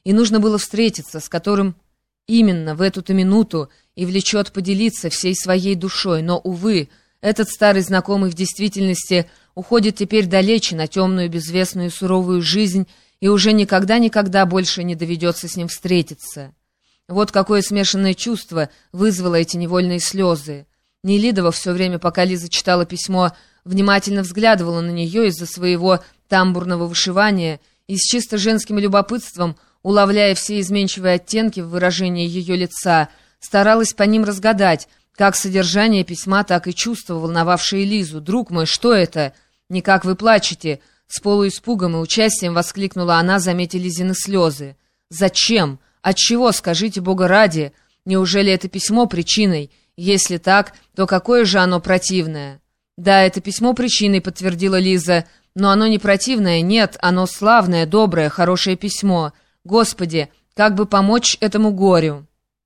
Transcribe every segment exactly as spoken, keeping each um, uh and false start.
и нужно было встретиться, с которым именно в эту-то минуту и влечет поделиться всей своей душой. Но, увы, этот старый знакомый в действительности уходит теперь далече на темную, безвестную, суровую жизнь, и уже никогда-никогда больше не доведется с ним встретиться. Вот какое смешанное чувство вызвало эти невольные слезы. Нелидова все время, пока Лиза читала письмо, внимательно взглядывала на нее из-за своего тамбурного вышивания и с чисто женским любопытством, уловляя все изменчивые оттенки в выражении ее лица, старалась по ним разгадать, как содержание письма, так и чувства, волновавшие Лизу. «Друг мой, что это? Никак вы плачете!» С полуиспугом и участием воскликнула она, заметя Лизины слезы. «Зачем? Отчего, скажите, Бога ради? Неужели это письмо причиной? Если так, то какое же оно противное?» «Да, это письмо причиной», — подтвердила Лиза. «Но оно не противное, нет, оно славное, доброе, хорошее письмо. Господи, как бы помочь этому горю?»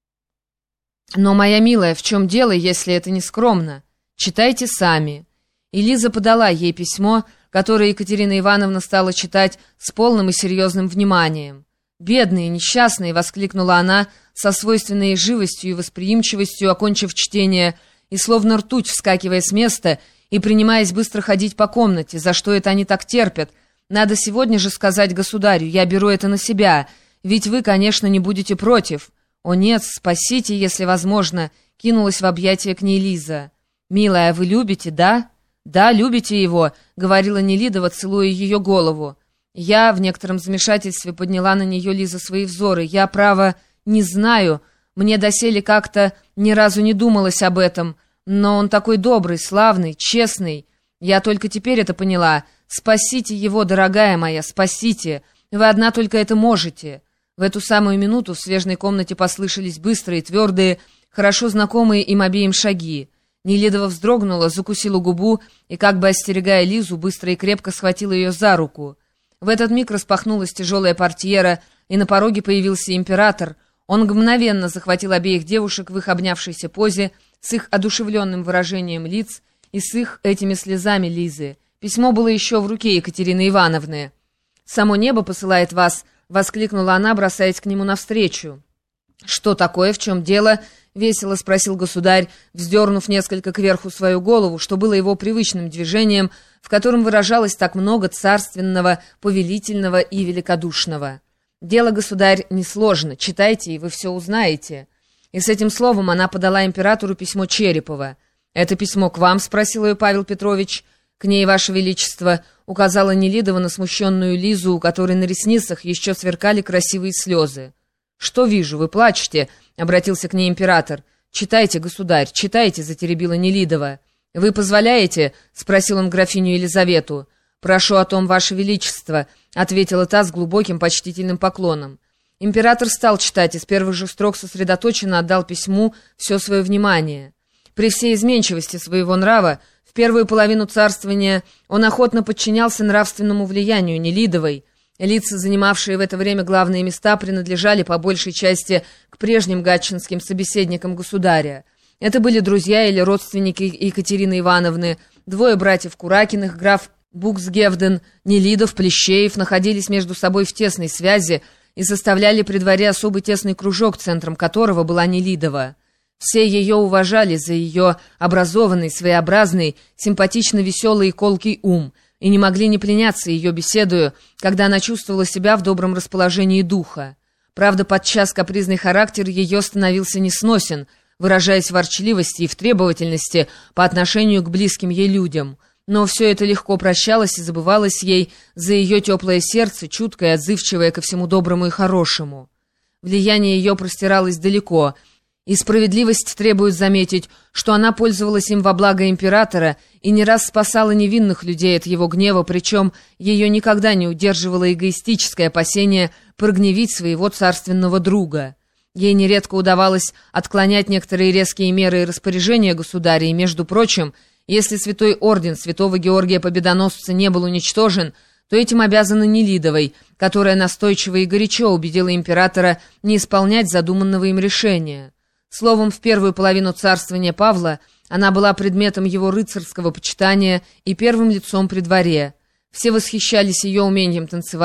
«Но, моя милая, в чем дело, если это не скромно? Читайте сами». И Лиза подала ей письмо, которое Екатерина Ивановна стала читать с полным и серьезным вниманием. «Бедные, несчастные!» — воскликнула она со свойственной ей живостью и восприимчивостью, окончив чтение, и словно ртуть, вскакивая с места и принимаясь быстро ходить по комнате. «За что это они так терпят? Надо сегодня же сказать государю, я беру это на себя, ведь вы, конечно, не будете против». «О нет, спасите, если возможно», — кинулась в объятия к ней Лиза. «Милая, вы любите, да?» «Да, любите его», — говорила Нелидова, целуя ее голову. Я в некотором замешательстве подняла на нее Лиза свои взоры. «Я, право, не знаю, мне доселе как-то ни разу не думалось об этом, но он такой добрый, славный, честный. Я только теперь это поняла. Спасите его, дорогая моя, спасите. Вы одна только это можете». В эту самую минуту в смежной комнате послышались быстрые, твердые, хорошо знакомые им обеим шаги. Нелидова вздрогнула, закусила губу и, как бы остерегая Лизу, быстро и крепко схватила ее за руку. В этот миг распахнулась тяжелая портьера, и на пороге появился император. Он мгновенно захватил обеих девушек в их обнявшейся позе, с их одушевленным выражением лиц и с их этими слезами Лизы. Письмо было еще в руке Екатерины Ивановны. «Само небо посылает вас», — воскликнула она, бросаясь к нему навстречу. «Что такое? В чем дело?» — весело спросил государь, вздернув несколько кверху свою голову, что было его привычным движением, в котором выражалось так много царственного, повелительного и великодушного. «Дело, государь, несложно. Читайте, и вы все узнаете». И с этим словом она подала императору письмо Черепова. «Это письмо к вам?» — спросил ее Павел Петрович. «К ней, ваше величество», — указала Нелидова на смущенную Лизу, у которой на ресницах еще сверкали красивые слезы. «Что вижу, вы плачете?» — обратился к ней император. «Читайте, государь, читайте», — затеребила Нелидова. «Вы позволяете?» — спросил он графиню Елизавету. «Прошу о том, ваше величество», — ответила та с глубоким почтительным поклоном. Император стал читать и с первых же строк сосредоточенно отдал письму все свое внимание. При всей изменчивости своего нрава в первую половину царствования он охотно подчинялся нравственному влиянию Нелидовой. Лица, занимавшие в это время главные места, принадлежали по большей части к прежним гатчинским собеседникам государя. Это были друзья или родственники Екатерины Ивановны, двое братьев Куракиных, граф Буксгевден, Нелидов, Плещеев, находились между собой в тесной связи и составляли при дворе особый тесный кружок, центром которого была Нелидова. Все ее уважали за ее образованный, своеобразный, симпатично веселый и колкий ум, и не могли не пленяться ее беседою, когда она чувствовала себя в добром расположении духа. Правда, подчас капризный характер ее становился несносен, выражаясь в ворчливости и в требовательности по отношению к близким ей людям. Но все это легко прощалось и забывалось ей за ее теплое сердце, чуткое и отзывчивое ко всему доброму и хорошему. Влияние ее простиралось далеко, и справедливость требует заметить, что она пользовалась им во благо императора и не раз спасала невинных людей от его гнева, причем ее никогда не удерживало эгоистическое опасение прогневить своего царственного друга. Ей нередко удавалось отклонять некоторые резкие меры и распоряжения государя, и, между прочим, если святой орден святого Георгия Победоносца не был уничтожен, то этим обязана Нелидовой, которая настойчиво и горячо убедила императора не исполнять задуманного им решения. Словом, в первую половину царствования Павла она была предметом его рыцарского почитания и первым лицом при дворе. Все восхищались ее умением танцевать,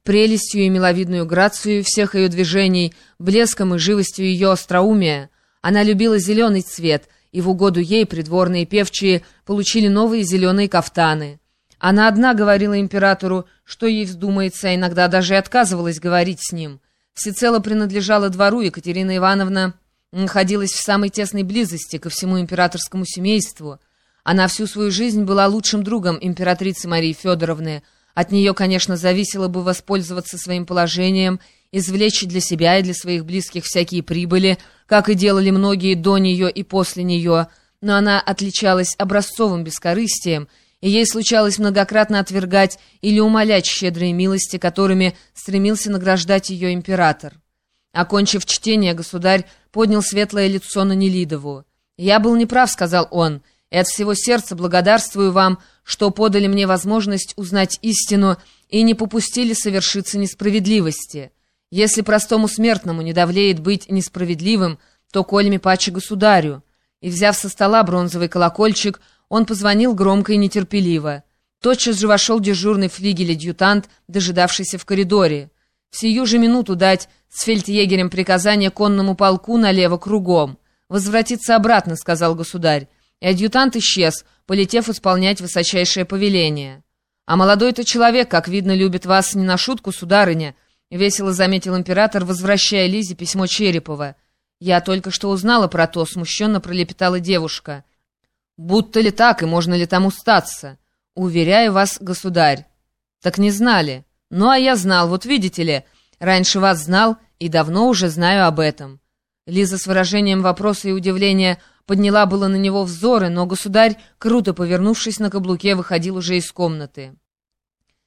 прелестью и миловидную грацию всех ее движений, блеском и живостью ее остроумия. Она любила зеленый цвет, и в угоду ей придворные певчие получили новые зеленые кафтаны. Она одна говорила императору, что ей вздумается, а иногда даже и отказывалась говорить с ним. Всецело принадлежала двору, Екатерина Ивановна находилась в самой тесной близости ко всему императорскому семейству. Она всю свою жизнь была лучшим другом императрицы Марии Федоровны. От нее, конечно, зависело бы воспользоваться своим положением, извлечь для себя и для своих близких всякие прибыли, как и делали многие до нее и после нее, но она отличалась образцовым бескорыстием, и ей случалось многократно отвергать или умалять щедрые милости, которыми стремился награждать ее император. Окончив чтение, государь поднял светлое лицо на Нелидову. «Я был неправ», — сказал он, — «и от всего сердца благодарствую вам, что подали мне возможность узнать истину и не попустили совершиться несправедливости. Если простому смертному не довлеет быть несправедливым, то кольми паче государю». И, взяв со стола бронзовый колокольчик, он позвонил громко и нетерпеливо. Тотчас же вошел дежурный флигель-адъютант, дожидавшийся в коридоре. «В сию же минуту дать с фельдъегерем приказание конному полку налево кругом. Возвратиться обратно», — сказал государь. И адъютант исчез, полетев исполнять высочайшее повеление. «А молодой-то человек, как видно, любит вас не на шутку, сударыня», — весело заметил император, возвращая Лизе письмо Черепова. «Я только что узнала про то», — смущенно пролепетала девушка. «Будто ли так, и можно ли там устаться?» «Уверяю вас, государь». «Так не знали». «Ну, а я знал, вот видите ли, раньше вас знал и давно уже знаю об этом». Лиза с выражением вопроса и удивления подняла было на него взоры, но государь, круто повернувшись на каблуке, выходил уже из комнаты.